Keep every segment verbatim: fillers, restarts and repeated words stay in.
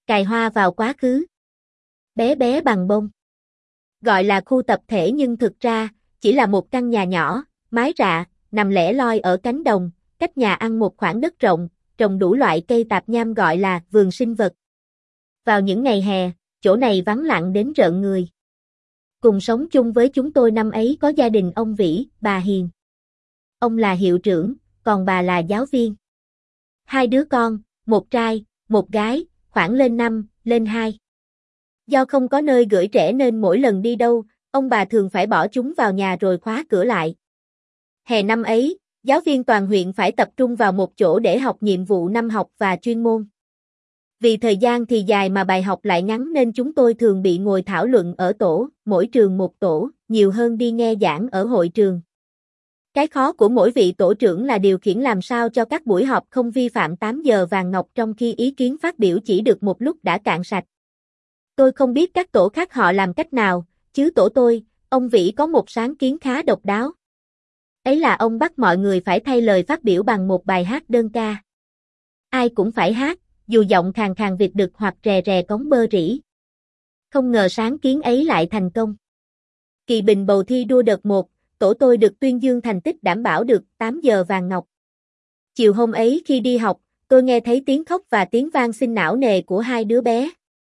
Cài hoa vào quá khứ. Bé bé bằng bông. Gọi là khu tập thể nhưng thực ra, chỉ là một căn nhà nhỏ, mái rạ, nằm lẻ loi ở cánh đồng, cách nhà ăn một khoảng đất rộng, trồng đủ loại cây tạp nham gọi là vườn sinh vật. Vào những ngày hè, chỗ này vắng lặng đến rợn người. Cùng sống chung với chúng tôi năm ấy có gia đình ông Vĩ, bà Hiền. Ông là hiệu trưởng, còn bà là giáo viên. Hai đứa con, một trai, một gái, khoảng lên năm, lên hai. Do không có nơi gửi trẻ nên mỗi lần đi đâu, ông bà thường phải bỏ chúng vào nhà rồi khóa cửa lại. Hè năm ấy, giáo viên toàn huyện phải tập trung vào một chỗ để học nhiệm vụ năm học và chuyên môn. Vì thời gian thì dài mà bài học lại ngắn nên chúng tôi thường bị ngồi thảo luận ở tổ, mỗi trường một tổ, nhiều hơn đi nghe giảng ở hội trường. Cái khó của mỗi vị tổ trưởng là điều khiển làm sao cho các buổi họp không vi phạm tám giờ vàng ngọc trong khi ý kiến phát biểu chỉ được một lúc đã cạn sạch. Tôi không biết các tổ khác họ làm cách nào, chứ tổ tôi, ông Vĩ có một sáng kiến khá độc đáo. Ấy là ông bắt mọi người phải thay lời phát biểu bằng một bài hát đơn ca. Ai cũng phải hát, dù giọng khàn khàn việt đực hoặc rè rè cống bơ rỉ. Không ngờ sáng kiến ấy lại thành công. Kỳ bình bầu thi đua đợt một, tổ tôi được tuyên dương thành tích đảm bảo được tám giờ vàng ngọc. Chiều hôm ấy khi đi học, tôi nghe thấy tiếng khóc và tiếng vang xin não nề của hai đứa bé.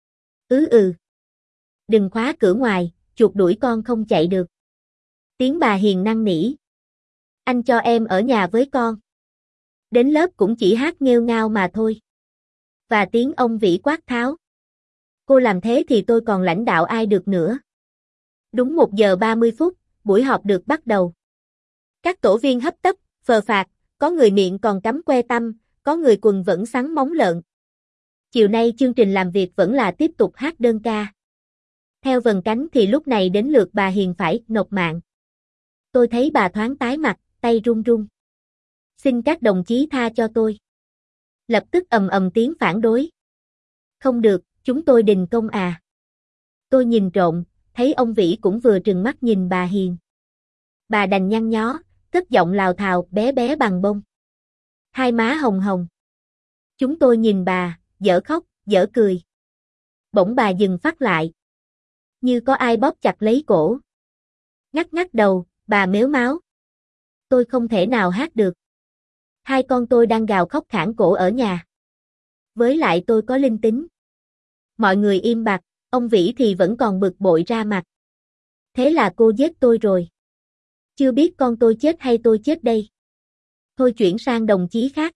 Ừ ừ. Đừng khóa cửa ngoài, chuột đuổi con không chạy được. Tiếng bà Hiền năn nỉ. Anh cho em ở nhà với con. Đến lớp cũng chỉ hát nghêu ngao mà thôi. Và tiếng ông Vĩ quát tháo. Cô làm thế thì tôi còn lãnh đạo ai được nữa. Đúng một giờ ba mươi phút, buổi họp được bắt đầu. Các tổ viên hấp tấp, phờ phạc, có người miệng còn cắm que tăm, có người quần vẫn sắn móng lợn. Chiều nay chương trình làm việc vẫn là tiếp tục hát đơn ca. Theo vần cánh thì lúc này đến lượt bà Hiền phải nộp mạng. Tôi thấy bà thoáng tái mặt, tay run run. Xin các đồng chí tha cho tôi. Lập tức ầm ầm tiếng phản đối. Không được, chúng tôi đình công à. Tôi nhìn trộm, thấy ông Vĩ cũng vừa trừng mắt nhìn bà Hiền. Bà đành nhăn nhó, cất giọng lào thào bé bé bằng bông. Hai má hồng hồng. Chúng tôi nhìn bà, dở khóc, dở cười. Bỗng bà dừng phát lại. Như có ai bóp chặt lấy cổ. Ngắt ngắt đầu, bà mếu máo. Tôi không thể nào hát được. Hai con tôi đang gào khóc khản cổ ở nhà. Với lại tôi có linh tính. Mọi người im bặt, ông Vĩ thì vẫn còn bực bội ra mặt. Thế là cô giết tôi rồi. Chưa biết con tôi chết hay tôi chết đây. Thôi chuyển sang đồng chí khác.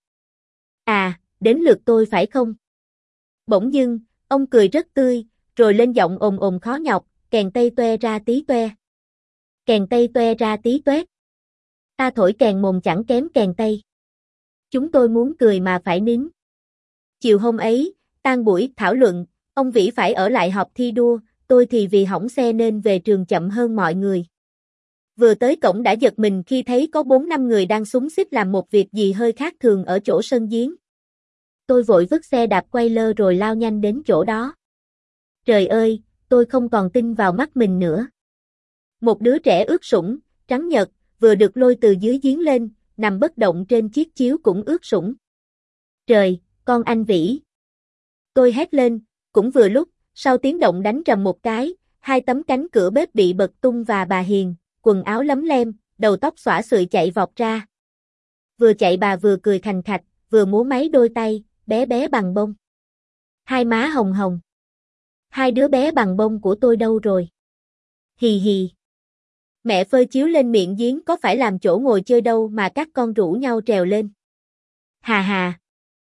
À, đến lượt tôi phải không? Bỗng dưng, ông cười rất tươi, rồi lên giọng ồm ồm khó nhọc, kèn tây toe ra tí toe. Kèn tây toe ra tí toét. Ta thổi kèn mồm chẳng kém kèn tây. Chúng tôi muốn cười mà phải nín. Chiều hôm ấy, tan buổi thảo luận, ông Vĩ phải ở lại họp thi đua, tôi thì vì hỏng xe nên về trường chậm hơn mọi người. Vừa tới cổng đã giật mình khi thấy có bốn năm người đang xúm xít làm một việc gì hơi khác thường ở chỗ sân giếng. Tôi vội vứt xe đạp quay lơ rồi lao nhanh đến chỗ đó. Trời ơi, tôi không còn tin vào mắt mình nữa. Một đứa trẻ ướt sũng, trắng nhợt, vừa được lôi từ dưới giếng lên, nằm bất động trên chiếc chiếu cũng ướt sũng. Trời, con anh Vĩ. Tôi hét lên, cũng vừa lúc, sau tiếng động đánh trầm một cái, hai tấm cánh cửa bếp bị bật tung và bà Hiền, quần áo lấm lem, đầu tóc xõa xụy chạy vọt ra. Vừa chạy bà vừa cười khành khạch, vừa múa máy đôi tay, bé bé bằng bông. Hai má hồng hồng. Hai đứa bé bằng bông của tôi đâu rồi? Hì hì. Mẹ phơi chiếu lên miệng giếng có phải làm chỗ ngồi chơi đâu mà các con rủ nhau trèo lên. Hà hà.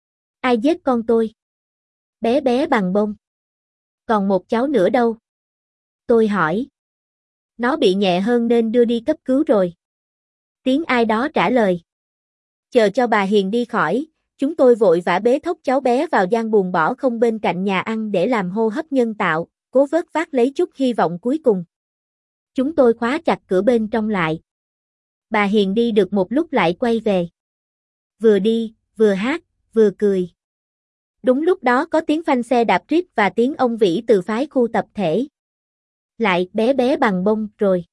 Ai giết con tôi? Bé bé bằng bông. Còn một cháu nữa đâu? Tôi hỏi. Nó bị nhẹ hơn nên đưa đi cấp cứu rồi. Tiếng ai đó trả lời. Chờ cho bà Hiền đi khỏi, chúng tôi vội vã bế thốc cháu bé vào gian buồng bỏ không bên cạnh nhà ăn để làm hô hấp nhân tạo, cố vớt vát lấy chút hy vọng cuối cùng. Chúng tôi khóa chặt cửa bên trong lại. Bà Hiền đi được một lúc lại quay về. Vừa đi, vừa hát, vừa cười. Đúng lúc đó có tiếng phanh xe đạp rít và tiếng ông Vĩ từ phái khu tập thể. Lại bé bé bằng bông rồi.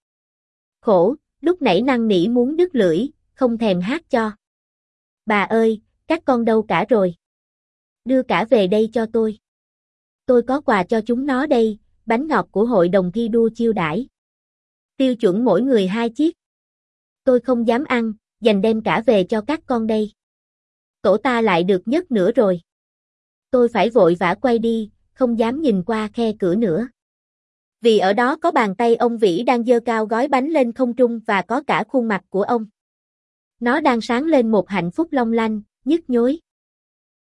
Khổ, lúc nãy năn nỉ muốn đứt lưỡi, không thèm hát cho. Bà ơi, các con đâu cả rồi? Đưa cả về đây cho tôi. Tôi có quà cho chúng nó đây, bánh ngọt của hội đồng thi đua chiêu đãi. Tiêu chuẩn mỗi người hai chiếc. Tôi không dám ăn, dành đem cả về cho các con đây. Tổ ta lại được nhất nữa rồi. Tôi phải vội vã quay đi, không dám nhìn qua khe cửa nữa. Vì ở đó có bàn tay ông Vĩ đang giơ cao gói bánh lên không trung và có cả khuôn mặt của ông. Nó đang sáng lên một hạnh phúc long lanh, nhức nhối.